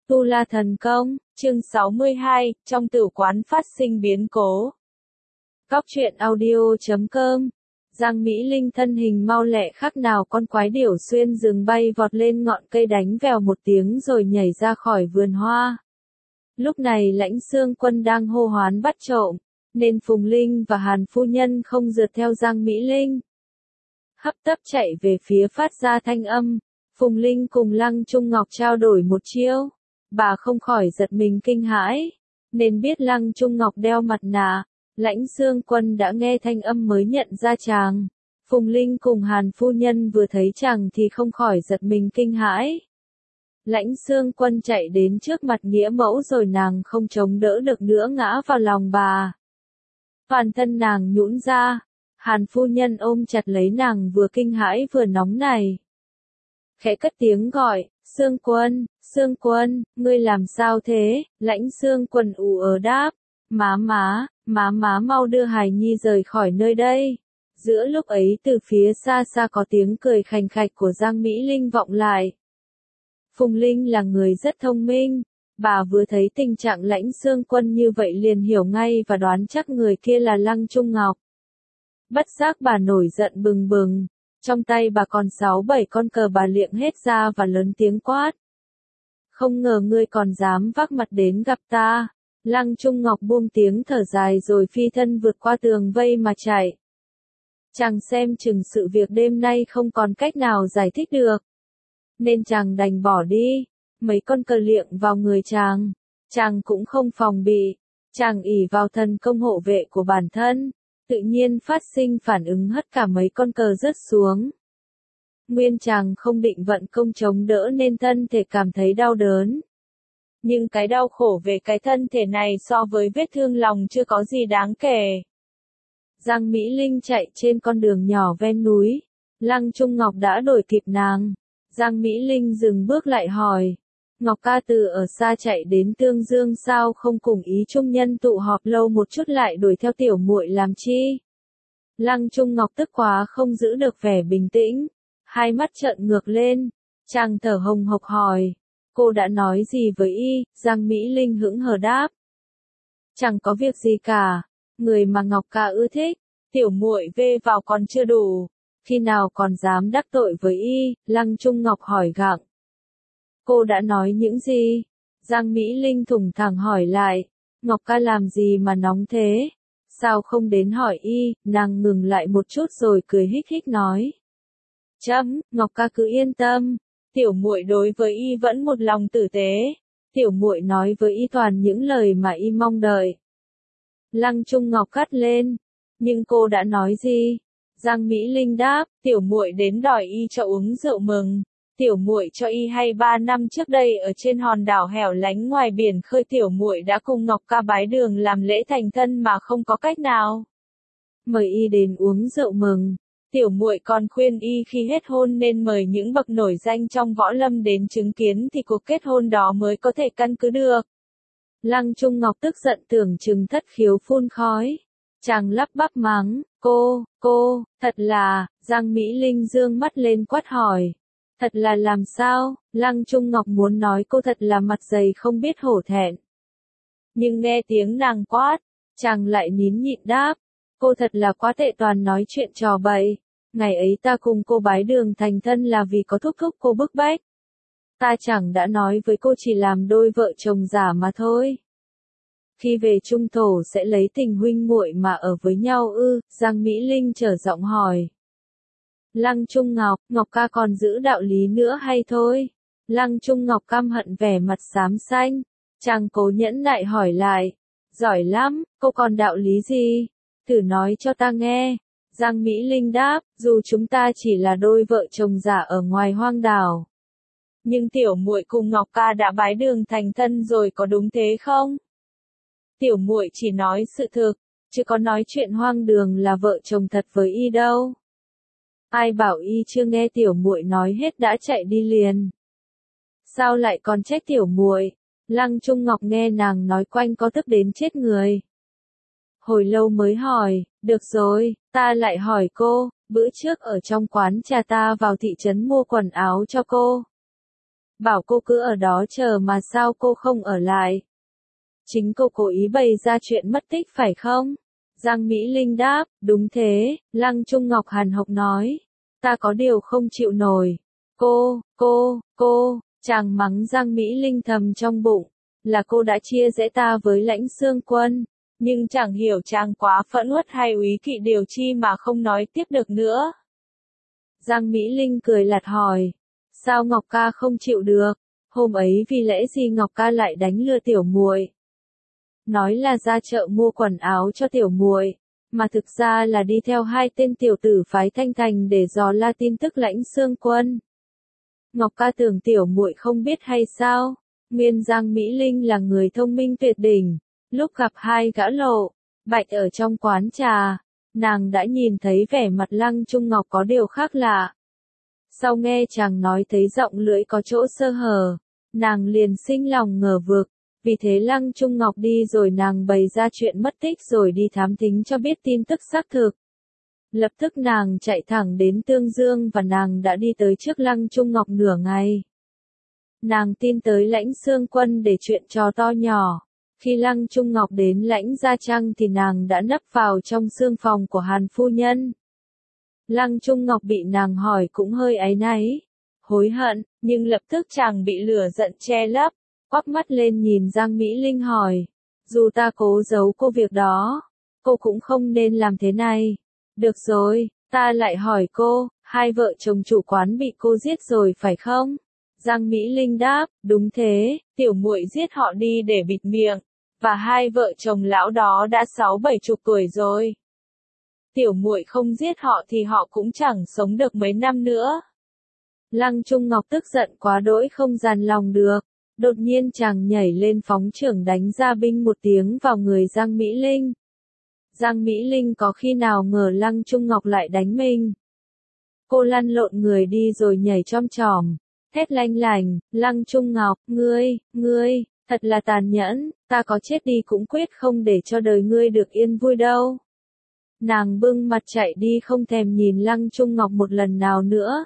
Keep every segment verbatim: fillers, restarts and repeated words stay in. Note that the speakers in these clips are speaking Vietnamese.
Tu La Thần Công, chương sáu mươi hai, trong tử quán phát sinh biến cố. Góc truyện audio chấm com. Giang Mỹ Linh thân hình mau lẹ khác nào con quái điểu xuyên rừng bay vọt lên ngọn cây đánh vèo một tiếng rồi nhảy ra khỏi vườn hoa. Lúc này Lãnh Xương Quân đang hô hoán bắt trộm, nên Phùng Linh và Hàn phu nhân không rượt theo Giang Mỹ Linh. Hấp tấp chạy về phía phát ra thanh âm, Phùng Linh cùng Lăng Trung Ngọc trao đổi một chiêu. Bà không khỏi giật mình kinh hãi, nên biết Lăng Trung Ngọc đeo mặt nạ. Lãnh Xương Quân đã nghe thanh âm mới nhận ra chàng. Phùng Linh cùng Hàn phu nhân vừa thấy chàng thì không khỏi giật mình kinh hãi. Lãnh Xương Quân chạy đến trước mặt nghĩa mẫu rồi nàng không chống đỡ được nữa ngã vào lòng bà. Toàn thân nàng nhũn ra, Hàn phu nhân ôm chặt lấy nàng vừa kinh hãi vừa nóng nảy. Khẽ cất tiếng gọi, Xương Quân, Xương Quân, ngươi làm sao thế? Lãnh Xương Quân ù ờ đáp, má má, má má mau đưa hài nhi rời khỏi nơi đây. Giữa lúc ấy từ phía xa xa có tiếng cười khành khạch của Giang Mỹ Linh vọng lại. Phùng Linh là người rất thông minh, bà vừa thấy tình trạng Lãnh Xương Quân như vậy liền hiểu ngay và đoán chắc người kia là Lăng Trung Ngọc. Bất giác bà nổi giận bừng bừng, trong tay bà còn sáu bảy con cờ bà liệng hết ra và lớn tiếng quát. Không ngờ ngươi còn dám vác mặt đến gặp ta. Lăng Trung Ngọc buông tiếng thở dài rồi phi thân vượt qua tường vây mà chạy. Chàng xem chừng sự việc đêm nay không còn cách nào giải thích được, nên chàng đành bỏ đi. Mấy con cờ liệng vào người chàng, chàng cũng không phòng bị, chàng ỷ vào thần công hộ vệ của bản thân, tự nhiên phát sinh phản ứng hất cả mấy con cờ rớt xuống. Nguyên chàng không định vận công chống đỡ nên thân thể cảm thấy đau đớn. Nhưng cái đau khổ về cái thân thể này so với vết thương lòng chưa có gì đáng kể. Giang Mỹ Linh chạy trên con đường nhỏ ven núi, Lăng Trung Ngọc đã đuổi kịp nàng. Giang Mỹ Linh dừng bước lại hỏi, Ngọc ca từ ở xa chạy đến Tương Dương sao không cùng ý trung nhân tụ họp lâu một chút lại đuổi theo tiểu muội làm chi? Lăng Trung Ngọc tức quá không giữ được vẻ bình tĩnh, hai mắt trợn ngược lên, chàng thở hồng hộc hỏi, cô đã nói gì với y? Giang Mỹ Linh hững hờ đáp, chẳng có việc gì cả, người mà Ngọc ca ưa thích, tiểu muội vê vào còn chưa đủ, khi nào còn dám đắc tội với y? Lăng Trung Ngọc hỏi gặng. Cô đã nói những gì? Giang Mỹ Linh thủng thẳng hỏi lại, Ngọc ca làm gì mà nóng thế? Sao không đến hỏi y? Nàng ngừng lại một chút rồi cười hích hích nói. Chấm, Ngọc ca cứ yên tâm, tiểu muội đối với y vẫn một lòng tử tế, tiểu muội nói với y toàn những lời mà y mong đợi. Lăng Trung Ngọc cắt lên, nhưng cô đã nói gì? Giang Mỹ Linh đáp, tiểu muội đến đòi y cho uống rượu mừng. Tiểu muội cho y hay ba năm trước đây ở trên hòn đảo hẻo lánh ngoài biển khơi tiểu muội đã cùng Ngọc ca bái đường làm lễ thành thân mà không có cách nào mời y đến uống rượu mừng. Tiểu muội còn khuyên y khi hết hôn nên mời những bậc nổi danh trong võ lâm đến chứng kiến thì cuộc kết hôn đó mới có thể căn cứ được. Lăng Trung Ngọc tức giận tưởng chừng thất khiếu phun khói. Chàng lắp bắp mắng, cô, cô, thật là, Giang Mỹ Linh dương mắt lên quát hỏi. Thật là làm sao? Lăng Trung Ngọc muốn nói cô thật là mặt dày không biết hổ thẹn. Nhưng nghe tiếng nàng quát, chàng lại nín nhịn đáp. Cô thật là quá tệ, toàn nói chuyện trò bậy. Ngày ấy ta cùng cô bái đường thành thân là vì có thúc thúc cô bức bách. Ta chẳng đã nói với cô chỉ làm đôi vợ chồng giả mà thôi. Khi về trung thổ sẽ lấy tình huynh muội mà ở với nhau ư? Giang Mỹ Linh trở giọng hỏi. Lăng Trung Ngọc, Ngọc ca còn giữ đạo lý nữa hay thôi? Lăng Trung Ngọc căm hận vẻ mặt xám xanh. Chàng cố nhẫn nại hỏi lại. Giỏi lắm, cô còn đạo lý gì? Thử nói cho ta nghe. Giang Mỹ Linh đáp, dù chúng ta chỉ là đôi vợ chồng giả ở ngoài hoang đảo, nhưng tiểu muội cùng Ngọc ca đã bái đường thành thân rồi, có đúng thế không? Tiểu muội chỉ nói sự thực, chứ có nói chuyện hoang đường là vợ chồng thật với y đâu. Ai bảo y chưa nghe tiểu muội nói hết đã chạy đi liền. Sao lại còn trách tiểu muội? Lăng Trung Ngọc nghe nàng nói quanh có tức đến chết người. Hồi lâu mới hỏi, được rồi, ta lại hỏi cô, bữa trước ở trong quán trà ta vào thị trấn mua quần áo cho cô. bảo cô cứ ở đó chờ mà sao cô không ở lại? Chính cô cố ý bày ra chuyện mất tích phải không? Giang Mỹ Linh đáp, đúng thế, Lăng Trung Ngọc hàn học nói. Ta có điều không chịu nổi. Cô, cô, cô, chàng mắng Giang Mỹ Linh thầm trong bụng, là cô đã chia rẽ ta với Lãnh Xương Quân. Nhưng chẳng hiểu chàng quá phẫn uất hay úy kỵ điều chi mà không nói tiếp được nữa. Giang Mỹ Linh cười lạt hỏi, sao Ngọc ca không chịu được? Hôm ấy vì lẽ gì Ngọc ca lại đánh lừa tiểu muội? Nói là ra chợ mua quần áo cho tiểu muội, mà thực ra là đi theo hai tên tiểu tử phái Thanh Thành để dò la tin tức Lãnh Xương Quân. Ngọc ca tưởng tiểu muội không biết hay sao? Nguyên Giang Mỹ Linh là người thông minh tuyệt đỉnh, lúc gặp hai gã lộ bạch ở trong quán trà, nàng đã nhìn thấy vẻ mặt Lăng Trung Ngọc có điều khác lạ. Sau nghe chàng nói thấy giọng lưỡi có chỗ sơ hở, nàng liền sinh lòng ngờ vực, vì thế Lăng Trung Ngọc đi rồi nàng bày ra chuyện mất tích rồi đi thám thính cho biết tin tức xác thực. Lập tức nàng chạy thẳng đến Tương Dương và nàng đã đi tới trước Lăng Trung Ngọc nửa ngày. Nàng tin tới Lãnh Xương Quân để chuyện trò to nhỏ. Khi Lăng Trung Ngọc đến Lãnh Gia Trang thì nàng đã nấp vào trong xương phòng của Hàn phu nhân. Lăng Trung Ngọc bị nàng hỏi cũng hơi áy náy, hối hận, nhưng lập tức chàng bị lửa giận che lấp, quắc mắt lên nhìn Giang Mỹ Linh hỏi, dù ta cố giấu cô việc đó, cô cũng không nên làm thế này. Được rồi, ta lại hỏi cô, hai vợ chồng chủ quán bị cô giết rồi phải không? Giang Mỹ Linh đáp, đúng thế, tiểu muội giết họ đi để bịt miệng, và hai vợ chồng lão đó đã sáu bảy chục tuổi rồi. Tiểu muội không giết họ thì họ cũng chẳng sống được mấy năm nữa. Lăng Trung Ngọc tức giận quá đỗi không dằn lòng được, đột nhiên chàng nhảy lên phóng chưởng đánh ra binh một tiếng vào người Giang Mỹ Linh. Giang Mỹ Linh có khi nào ngờ Lăng Trung Ngọc lại đánh mình. Cô lăn lộn người đi rồi nhảy chom chòm, thét lanh lành, Lăng Trung Ngọc, ngươi, ngươi, thật là tàn nhẫn, ta có chết đi cũng quyết không để cho đời ngươi được yên vui đâu. Nàng bưng mặt chạy đi không thèm nhìn Lăng Trung Ngọc một lần nào nữa.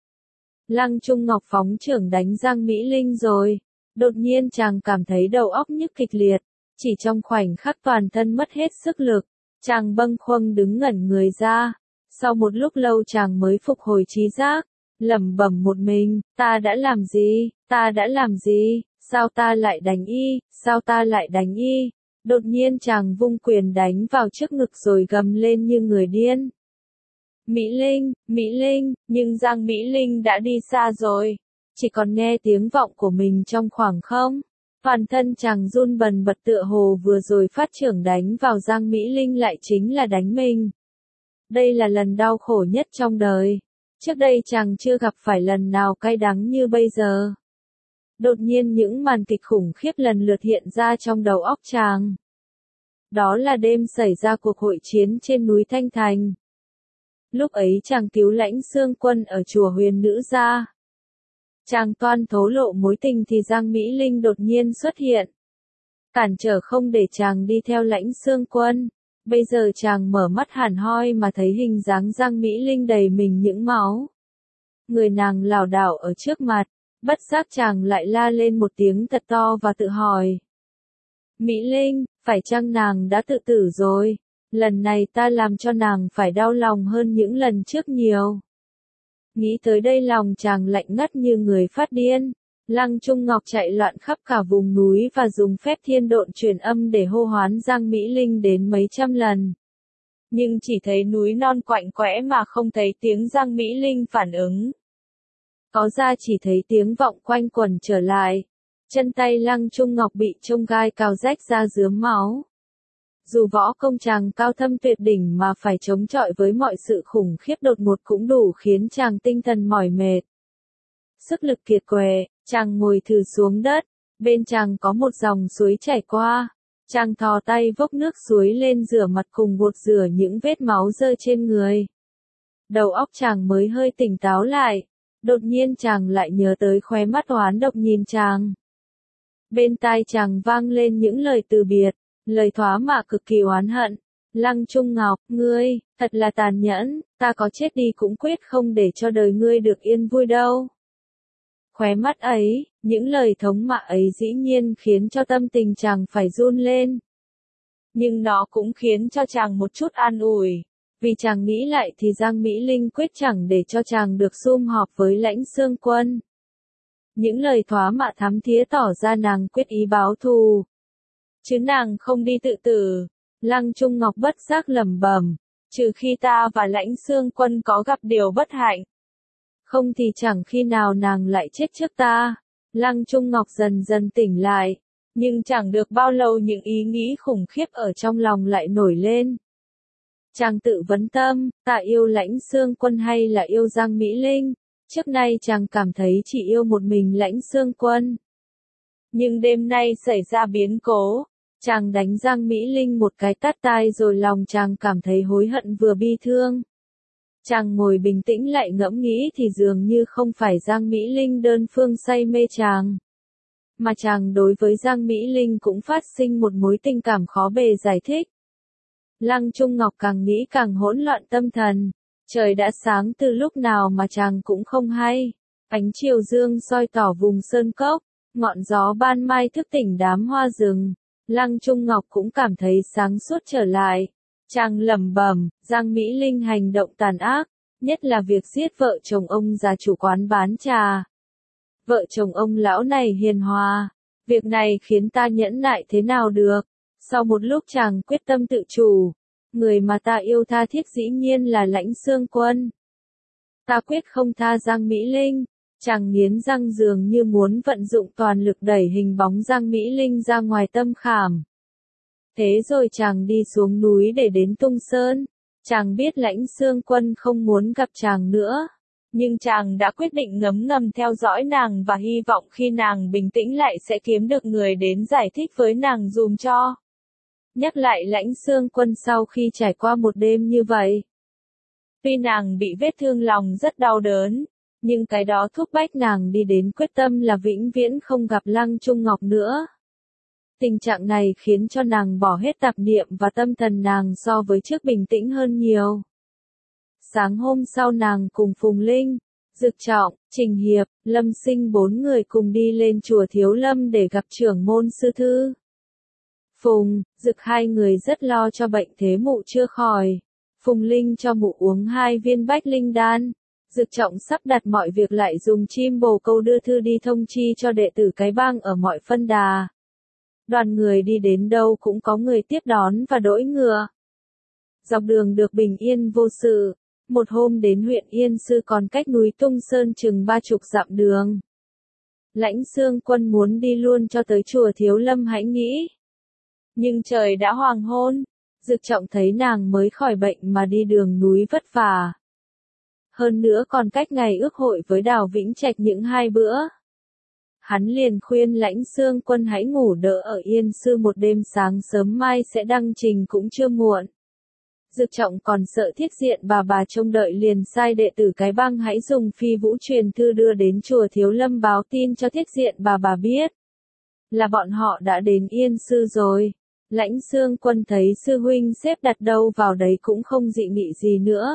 Lăng Trung Ngọc phóng chưởng đánh Giang Mỹ Linh rồi, đột nhiên chàng cảm thấy đầu óc nhức kịch liệt, chỉ trong khoảnh khắc toàn thân mất hết sức lực, chàng bâng khuâng đứng ngẩn người ra, sau một lúc lâu chàng mới phục hồi trí giác, lẩm bẩm một mình, ta đã làm gì, ta đã làm gì, sao ta lại đánh y, sao ta lại đánh y. Đột nhiên chàng vung quyền đánh vào trước ngực rồi gầm lên như người điên. Mỹ Linh, Mỹ Linh, nhưng Giang Mỹ Linh đã đi xa rồi, chỉ còn nghe tiếng vọng của mình trong khoảng không. Toàn thân chàng run bần bật tựa hồ vừa rồi phát chưởng đánh vào Giang Mỹ Linh lại chính là đánh mình. Đây là lần đau khổ nhất trong đời. Trước đây chàng chưa gặp phải lần nào cay đắng như bây giờ. Đột nhiên những màn kịch khủng khiếp lần lượt hiện ra trong đầu óc chàng. Đó là đêm xảy ra cuộc hội chiến trên núi Thanh Thành. Lúc ấy chàng cứu Lãnh Xương Quân ở chùa Huyền Nữ gia. Chàng toan thố lộ mối tình thì Giang Mỹ Linh đột nhiên xuất hiện. Cản trở không để chàng đi theo Lãnh Xương Quân. Bây giờ chàng mở mắt hẳn hoi mà thấy hình dáng Giang Mỹ Linh đầy mình những máu. Người nàng lảo đảo ở trước mặt, bất giác chàng lại la lên một tiếng thật to và tự hỏi. Mỹ Linh, phải chăng nàng đã tự tử rồi? Lần này ta làm cho nàng phải đau lòng hơn những lần trước nhiều. Nghĩ tới đây lòng chàng lạnh ngắt như người phát điên. Lăng Trung Ngọc chạy loạn khắp cả vùng núi và dùng phép thiên độn truyền âm để hô hoán Giang Mỹ Linh đến mấy trăm lần. Nhưng chỉ thấy núi non quạnh quẽ mà không thấy tiếng Giang Mỹ Linh phản ứng. Có ra chỉ thấy tiếng vọng quanh quẩn trở lại. Chân tay Lăng Trung Ngọc bị chông gai cào rách ra rướm máu. Dù võ công chàng cao thâm tuyệt đỉnh mà phải chống chọi với mọi sự khủng khiếp đột ngột cũng đủ khiến chàng tinh thần mỏi mệt. Sức lực kiệt quệ, chàng ngồi thừ xuống đất, bên chàng có một dòng suối chảy qua. Chàng thò tay vốc nước suối lên rửa mặt cùng gột rửa những vết máu rơi trên người. Đầu óc chàng mới hơi tỉnh táo lại, đột nhiên chàng lại nhớ tới khóe mắt oán độc nhìn chàng. Bên tai chàng vang lên những lời từ biệt, lời thoá mạ cực kỳ oán hận. Lăng Trung Ngọc, ngươi, thật là tàn nhẫn, ta có chết đi cũng quyết không để cho đời ngươi được yên vui đâu. Khóe mắt ấy, những lời thống mạ ấy dĩ nhiên khiến cho tâm tình chàng phải run lên. Nhưng nó cũng khiến cho chàng một chút an ủi. Vì chàng nghĩ lại thì Giang Mỹ Linh quyết chẳng để cho chàng được sum họp với Lãnh Xương Quân. Những lời thoá mạ thắm thía tỏ ra nàng quyết ý báo thù. Chứ nàng không đi tự tử. Lăng Trung Ngọc bất giác lẩm bẩm, trừ khi ta và Lãnh Xương Quân có gặp điều bất hạnh. Không thì chẳng khi nào nàng lại chết trước ta. Lăng Trung Ngọc dần dần tỉnh lại. Nhưng chẳng được bao lâu những ý nghĩ khủng khiếp ở trong lòng lại nổi lên. Chàng tự vấn tâm, ta yêu Lãnh Xương Quân hay là yêu Giang Mỹ Linh? Trước nay chàng cảm thấy chỉ yêu một mình Lãnh Xương Quân. Nhưng đêm nay xảy ra biến cố. Chàng đánh Giang Mỹ Linh một cái tát tai rồi lòng chàng cảm thấy hối hận vừa bi thương. Chàng ngồi bình tĩnh lại ngẫm nghĩ thì dường như không phải Giang Mỹ Linh đơn phương say mê chàng. Mà chàng đối với Giang Mỹ Linh cũng phát sinh một mối tình cảm khó bề giải thích. Lăng Trung Ngọc càng nghĩ càng hỗn loạn tâm thần. Trời đã sáng từ lúc nào mà chàng cũng không hay. Ánh chiều dương soi tỏ vùng sơn cốc, ngọn gió ban mai thức tỉnh đám hoa rừng. Lăng Trung Ngọc cũng cảm thấy sáng suốt trở lại. Chàng lẩm bẩm, Giang Mỹ Linh hành động tàn ác, nhất là việc giết vợ chồng ông già chủ quán bán trà. Vợ chồng ông lão này hiền hòa, việc này khiến ta nhẫn nại thế nào được. Sau một lúc chàng quyết tâm tự chủ, người mà ta yêu tha thiết dĩ nhiên là Lãnh Xương Quân. Ta quyết không tha Giang Mỹ Linh. Chàng nghiến răng dường như muốn vận dụng toàn lực đẩy hình bóng Giang Mỹ Linh ra ngoài tâm khảm. Thế rồi chàng đi xuống núi để đến Tung Sơn. Chàng biết Lãnh Xương Quân không muốn gặp chàng nữa. Nhưng chàng đã quyết định ngấm ngầm theo dõi nàng và hy vọng khi nàng bình tĩnh lại sẽ kiếm được người đến giải thích với nàng dùm cho. Nhắc lại Lãnh Xương Quân sau khi trải qua một đêm như vậy. Tuy nàng bị vết thương lòng rất đau đớn. Nhưng cái đó thúc bách nàng đi đến quyết tâm là vĩnh viễn không gặp Lăng Trung Ngọc nữa. Tình trạng này khiến cho nàng bỏ hết tạp niệm và tâm thần nàng so với trước bình tĩnh hơn nhiều. Sáng hôm sau nàng cùng Phùng Linh, Dực Trọng, Trình Hiệp, Lâm Sinh bốn người cùng đi lên chùa Thiếu Lâm để gặp trưởng môn sư thư. Phùng, Dực hai người rất lo cho bệnh thế mụ chưa khỏi. Phùng Linh cho mụ uống hai viên bách linh đan. Dực Trọng sắp đặt mọi việc lại dùng chim bồ câu đưa thư đi thông chi cho đệ tử cái bang ở mọi phân đà. Đoàn người đi đến đâu cũng có người tiếp đón và đỗi ngựa. Dọc đường được bình yên vô sự. Một hôm đến huyện Yên Sư còn cách núi Tung Sơn chừng ba chục dặm đường. Lãnh Xương Quân muốn đi luôn cho tới chùa Thiếu Lâm hãy nghĩ. Nhưng trời đã hoàng hôn. Dực Trọng thấy nàng mới khỏi bệnh mà đi đường núi vất vả. Hơn nữa còn cách ngày ước hội với Đào Vĩnh Trạch những hai bữa. Hắn liền khuyên Lãnh Xương Quân hãy ngủ đỡ ở Yên Sư một đêm, sáng sớm mai sẽ đăng trình cũng chưa muộn. Dực Trọng còn sợ Thiết Diện bà bà trông đợi liền sai đệ tử cái bang hãy dùng phi vũ truyền thư đưa đến chùa Thiếu Lâm báo tin cho Thiết Diện bà bà biết. Là bọn họ đã đến Yên Sư rồi. Lãnh Xương Quân thấy sư huynh xếp đặt đâu vào đấy cũng không dị nghị gì nữa.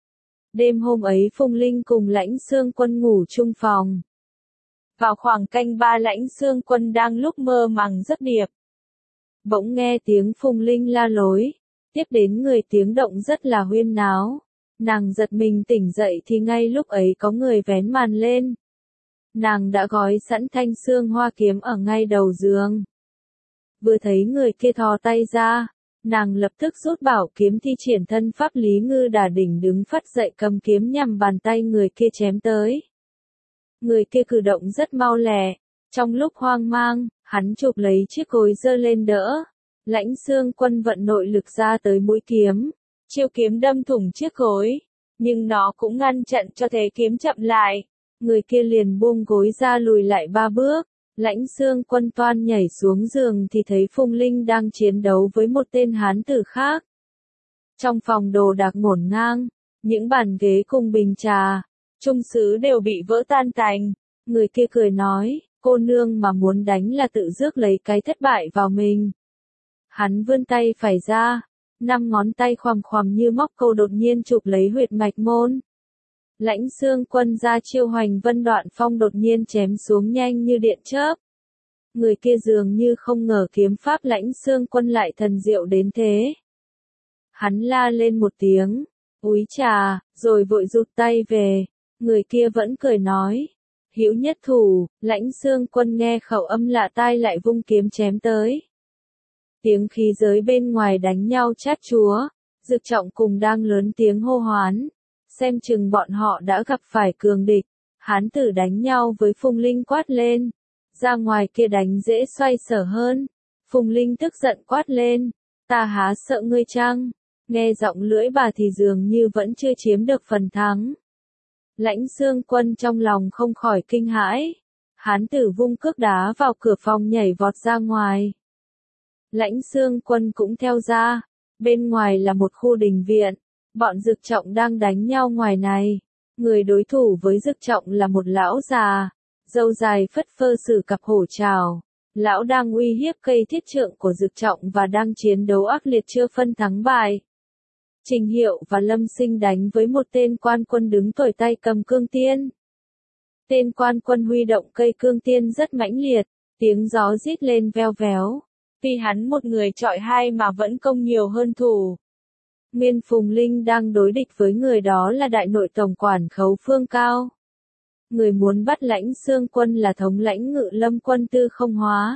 Đêm hôm ấy Phùng Linh cùng Lãnh Xương Quân ngủ chung phòng. Vào khoảng canh ba Lãnh Xương Quân đang lúc mơ màng giấc điệp. Bỗng nghe tiếng Phùng Linh la lối. Tiếp đến người tiếng động rất là huyên náo. Nàng giật mình tỉnh dậy thì ngay lúc ấy có người vén màn lên. Nàng đã gói sẵn thanh xương hoa kiếm ở ngay đầu giường. Vừa thấy người kia thò tay ra. Nàng lập tức rút bảo kiếm thi triển thân pháp Lý Ngư Đà Đỉnh đứng phắt dậy cầm kiếm nhằm bàn tay người kia chém tới. Người kia cử động rất mau lẹ. Trong lúc hoang mang, hắn chụp lấy chiếc gối giơ lên đỡ. Lãnh Xương Quân vận nội lực ra tới mũi kiếm. Chiêu kiếm đâm thủng chiếc gối. Nhưng nó cũng ngăn chặn cho thế kiếm chậm lại. Người kia liền buông gối ra lùi lại ba bước. Lãnh Xương Quân toan nhảy xuống giường thì thấy Phùng Linh đang chiến đấu với một tên hán tử khác. Trong phòng đồ đạc ngổn ngang, những bàn ghế cùng bình trà, chung sứ đều bị vỡ tan tành. Người kia cười nói, cô nương mà muốn đánh là tự rước lấy cái thất bại vào mình. Hắn vươn tay phải ra, năm ngón tay khoằm khoằm như móc câu đột nhiên chụp lấy huyệt mạch môn. Lãnh Xương Quân ra chiêu Hoành Vân Đoạn Phong đột nhiên chém xuống nhanh như điện chớp. Người kia dường như không ngờ kiếm pháp Lãnh Xương Quân lại thần diệu đến thế. Hắn la lên một tiếng, úi trà, rồi vội rụt tay về. Người kia vẫn cười nói, hữu nhất thủ. Lãnh Xương Quân nghe khẩu âm lạ tai lại vung kiếm chém tới. Tiếng khí giới bên ngoài đánh nhau chát chúa, Dực Trọng cùng đang lớn tiếng hô hoán, xem chừng bọn họ đã gặp phải cường địch. Hán tử đánh nhau với Phùng Linh quát lên, ra ngoài kia đánh dễ xoay sở hơn. Phùng Linh tức giận quát lên, ta há sợ ngươi chăng? Nghe giọng lưỡi bà thì dường như vẫn chưa chiếm được phần thắng. Lãnh Xương Quân trong lòng không khỏi kinh hãi. Hán tử vung cước đá vào cửa phòng nhảy vọt ra ngoài. Lãnh Xương Quân cũng theo ra. Bên ngoài là một khu đình viện. Bọn Dực Trọng đang đánh nhau ngoài này. Người đối thủ với Dực Trọng là một lão già, râu dài phất phơ sử cặp hổ trảo. Lão đang uy hiếp cây thiết trượng của Dực Trọng và đang chiến đấu ác liệt chưa phân thắng bại. Trình Hiệu và Lâm Sinh đánh với một tên quan quân đứng tuổi tay cầm cương tiên. Tên quan quân huy động cây cương tiên rất mãnh liệt, tiếng gió rít lên veo véo. Vì hắn một người chọi hai mà vẫn công nhiều hơn thủ. Nguyên Phùng Linh đang đối địch với người đó là đại nội tổng quản Khấu Phương Cao. Người muốn bắt Lãnh Xương Quân là thống lãnh Ngự Lâm Quân Tư Không Hóa.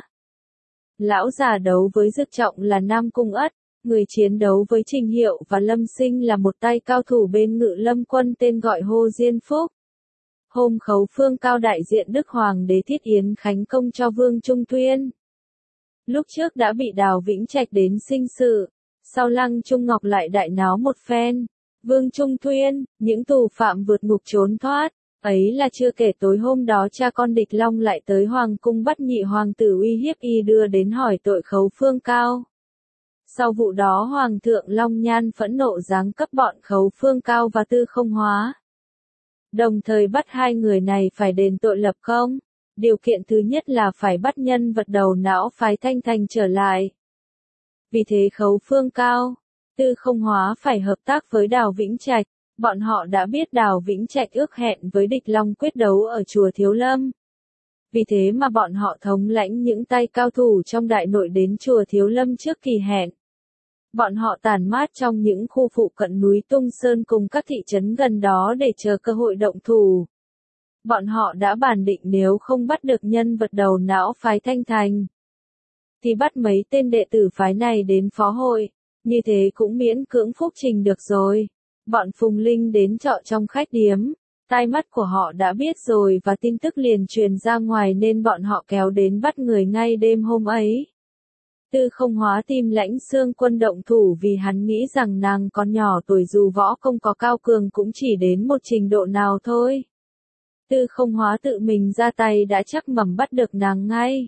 Lão già đấu với Dực Trọng là Nam Cung Ất. Người chiến đấu với Trình Hiệu và Lâm Sinh là một tay cao thủ bên Ngự Lâm Quân tên gọi Hồ Diên Phúc. Hôm Khấu Phương Cao đại diện Đức Hoàng đế Thiết Yến khánh công cho Vương Trung Tuyên. Lúc trước đã bị Đào Vĩnh Trạch đến sinh sự, sau Lăng Trung Ngọc lại đại náo một phen. Vương Trung Tuyên, những tù phạm vượt ngục trốn thoát, ấy là chưa kể tối hôm đó cha con Địch Long lại tới Hoàng cung bắt nhị hoàng tử uy hiếp y đưa đến hỏi tội Khấu Phương Cao. Sau vụ đó Hoàng thượng Long Nhan phẫn nộ giáng cấp bọn Khấu Phương Cao và Tư Không Hóa. Đồng thời bắt hai người này phải đền tội lập công. Điều kiện thứ nhất là phải bắt nhân vật đầu não phái Thanh Thành trở lại. Vì thế Khấu Phương Cao, Tư Không Hóa phải hợp tác với Đào Vĩnh Trạch. Bọn họ đã biết Đào Vĩnh Trạch ước hẹn với Địch Long quyết đấu ở chùa Thiếu Lâm. Vì thế mà bọn họ thống lãnh những tay cao thủ trong đại nội đến chùa Thiếu Lâm trước kỳ hẹn. Bọn họ tản mát trong những khu phụ cận núi Tung Sơn cùng các thị trấn gần đó để chờ cơ hội động thủ. Bọn họ đã bàn định nếu không bắt được nhân vật đầu não phái Thanh Thành, thì bắt mấy tên đệ tử phái này đến phó hội, như thế cũng miễn cưỡng phúc trình được rồi. Bọn Phùng Linh đến trọ trong khách điếm, tai mắt của họ đã biết rồi và tin tức liền truyền ra ngoài nên bọn họ kéo đến bắt người ngay đêm hôm ấy. Tư Không Hóa tìm Lãnh Xương Quân động thủ vì hắn nghĩ rằng nàng còn nhỏ tuổi dù võ công có cao cường cũng chỉ đến một trình độ nào thôi. Tư Không Hóa tự mình ra tay đã chắc mẩm bắt được nàng ngay.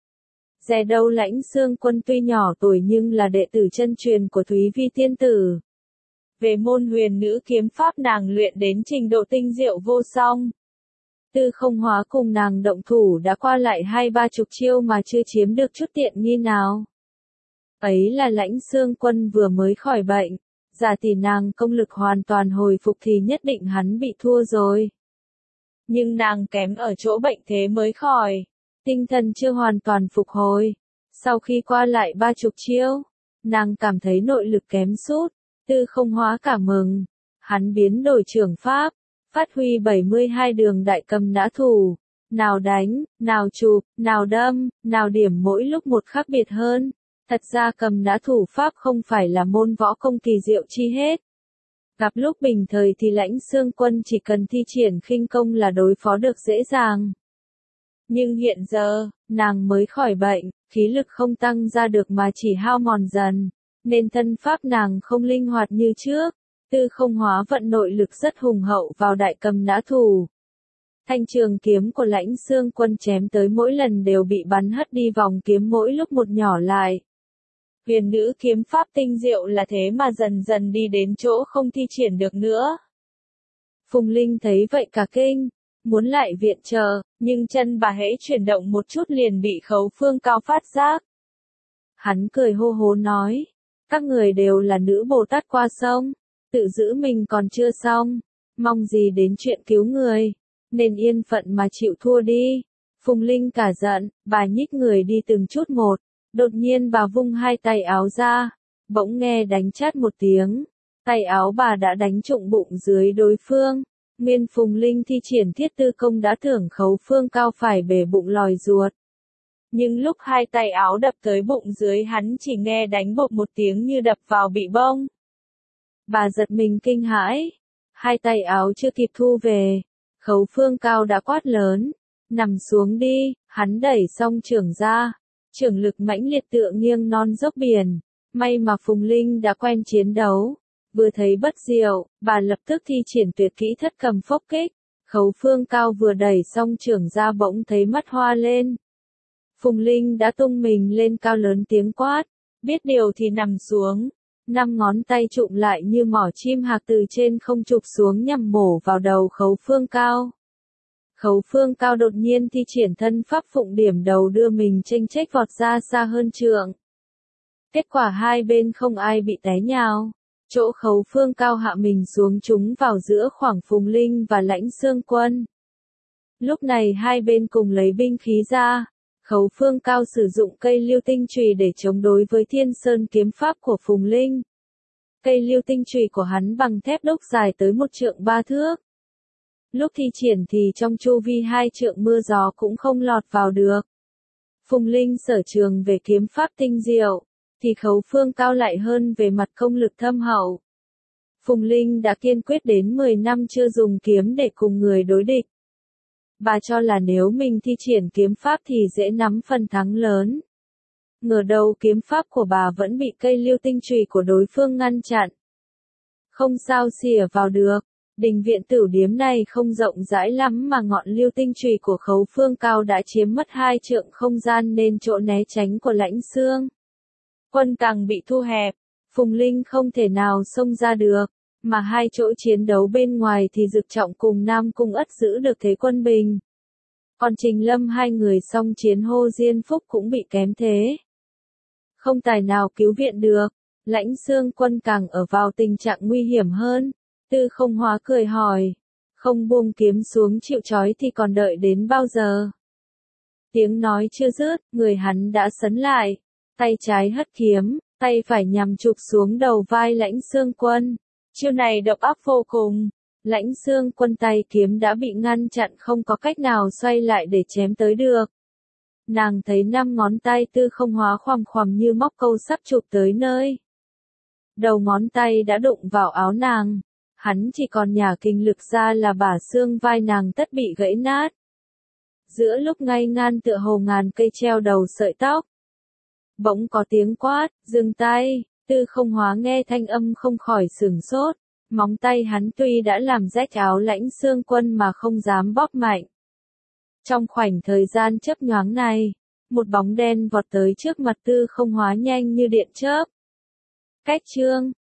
Dè đâu Lãnh Xương Quân tuy nhỏ tuổi nhưng là đệ tử chân truyền của Thúy Vi Tiên Tử. Về môn huyền nữ kiếm pháp nàng luyện đến trình độ tinh diệu vô song. Tư Không Hóa cùng nàng động thủ đã qua lại hai ba chục chiêu mà chưa chiếm được chút tiện nghi nào. Ấy là Lãnh Xương Quân vừa mới khỏi bệnh, giả tỷ nàng công lực hoàn toàn hồi phục thì nhất định hắn bị thua rồi. Nhưng nàng kém ở chỗ bệnh thế mới khỏi, tinh thần chưa hoàn toàn phục hồi. Sau khi qua lại ba chục chiêu, nàng cảm thấy nội lực kém sút. Tư Không Hóa cảm mừng, hắn biến đổi trưởng pháp, phát huy bảy mươi hai đường đại cầm nã thủ, nào đánh, nào chụp, nào đâm, nào điểm mỗi lúc một khác biệt hơn. Thật ra cầm nã thủ pháp không phải là môn võ công kỳ diệu chi hết. Gặp lúc bình thời thì Lãnh Xương Quân chỉ cần thi triển khinh công là đối phó được dễ dàng. Nhưng hiện giờ, nàng mới khỏi bệnh, khí lực không tăng ra được mà chỉ hao mòn dần, nên thân pháp nàng không linh hoạt như trước. Tư Không Hóa vận nội lực rất hùng hậu vào đại cầm nã thủ. Thanh trường kiếm của Lãnh Xương Quân chém tới mỗi lần đều bị bắn hất đi vòng kiếm mỗi lúc một nhỏ lại. Huyền nữ kiếm pháp tinh diệu là thế mà dần dần đi đến chỗ không thi triển được nữa. Phùng Linh thấy vậy cả kinh, muốn lại viện trợ, nhưng chân bà hễ chuyển động một chút liền bị Khấu Phương Cao phát giác. Hắn cười hô hố nói, các người đều là nữ Bồ Tát qua sông, tự giữ mình còn chưa xong, mong gì đến chuyện cứu người, nên yên phận mà chịu thua đi. Phùng Linh cả giận, bà nhích người đi từng chút một, đột nhiên bà vung hai tay áo ra, bỗng nghe đánh chát một tiếng, tay áo bà đã đánh trụng bụng dưới đối phương. Nguyên Phùng Linh thi triển thiết tư công đã thưởng Khấu Phương Cao phải bể bụng lòi ruột. Nhưng lúc hai tay áo đập tới bụng dưới hắn chỉ nghe đánh bộp một tiếng như đập vào bị bông. Bà giật mình kinh hãi, hai tay áo chưa kịp thu về, Khấu Phương Cao đã quát lớn, nằm xuống đi, hắn đẩy xong chưởng ra, chưởng lực mãnh liệt tựa nghiêng non dốc biển, may mà Phùng Linh đã quen chiến đấu, vừa thấy bất diệu, bà lập tức thi triển tuyệt kỹ thất cầm phốc kích, Khấu Phương Cao vừa đẩy xong chưởng ra bỗng thấy mắt hoa lên. Phùng Linh đã tung mình lên cao lớn tiếng quát, biết điều thì nằm xuống, năm ngón tay trụm lại như mỏ chim hạc từ trên không chụp xuống nhằm mổ vào đầu Khấu Phương Cao. Khấu Phương Cao đột nhiên thi triển thân pháp phụng điểm đầu đưa mình chênh chếch vọt ra xa hơn trượng. Kết quả hai bên không ai bị té nhào, chỗ Khấu Phương Cao hạ mình xuống trúng vào giữa khoảng Phùng Linh và Lãnh Xương Quân. Lúc này hai bên cùng lấy binh khí ra. Khấu Phương Cao sử dụng cây lưu tinh chùy để chống đối với Thiên Sơn kiếm pháp của Phùng Linh. Cây lưu tinh chùy của hắn bằng thép đúc dài tới một trượng ba thước. Lúc thi triển thì trong chu vi hai trượng mưa gió cũng không lọt vào được. Phùng Linh sở trường về kiếm pháp tinh diệu, thì Khấu Phương Cao lại hơn về mặt công lực thâm hậu. Phùng Linh đã kiên quyết đến mười năm chưa dùng kiếm để cùng người đối địch. Bà cho là nếu mình thi triển kiếm pháp thì dễ nắm phần thắng lớn. Ngờ đâu kiếm pháp của bà vẫn bị cây lưu tinh chùy của đối phương ngăn chặn. Không sao xỉa vào được, đình viện Tửu Điếm này không rộng rãi lắm mà ngọn lưu tinh chùy của Khấu Phương Cao đã chiếm mất hai trượng không gian nên chỗ né tránh của Lãnh Xương Quân càng bị thu hẹp, Phùng Linh không thể nào xông ra được. Mà hai chỗ chiến đấu bên ngoài thì Dực Trọng cùng Nam Cung Ất giữ được thế quân bình. Còn Trình Lâm hai người song chiến Hô Diên Phúc cũng bị kém thế. Không tài nào cứu viện được, Lãnh Xương Quân càng ở vào tình trạng nguy hiểm hơn. Tư Không Hóa cười hỏi, không buông kiếm xuống chịu trói thì còn đợi đến bao giờ? Tiếng nói chưa dứt, người hắn đã sấn lại, tay trái hất kiếm, tay phải nhằm chụp xuống đầu vai Lãnh Xương Quân. Chiêu này độc ác vô cùng, Lãnh Xương Quân tay kiếm đã bị ngăn chặn không có cách nào xoay lại để chém tới được. Nàng thấy năm ngón tay Tư Không Hóa khoằm khoằm như móc câu sắp chụp tới nơi. Đầu ngón tay đã đụng vào áo nàng, hắn chỉ còn nhả kinh lực ra là bả xương vai nàng tất bị gãy nát. Giữa lúc ngay ngan tựa hồ ngàn cây treo đầu sợi tóc. Bỗng có tiếng quát, dừng tay. Tư Không Hóa nghe thanh âm không khỏi sửng sốt, móng tay hắn tuy đã làm rách áo Lãnh Xương Quân mà không dám bóp mạnh. Trong khoảnh thời gian chớp nhoáng này, một bóng đen vọt tới trước mặt Tư Không Hóa nhanh như điện chớp. Cách chương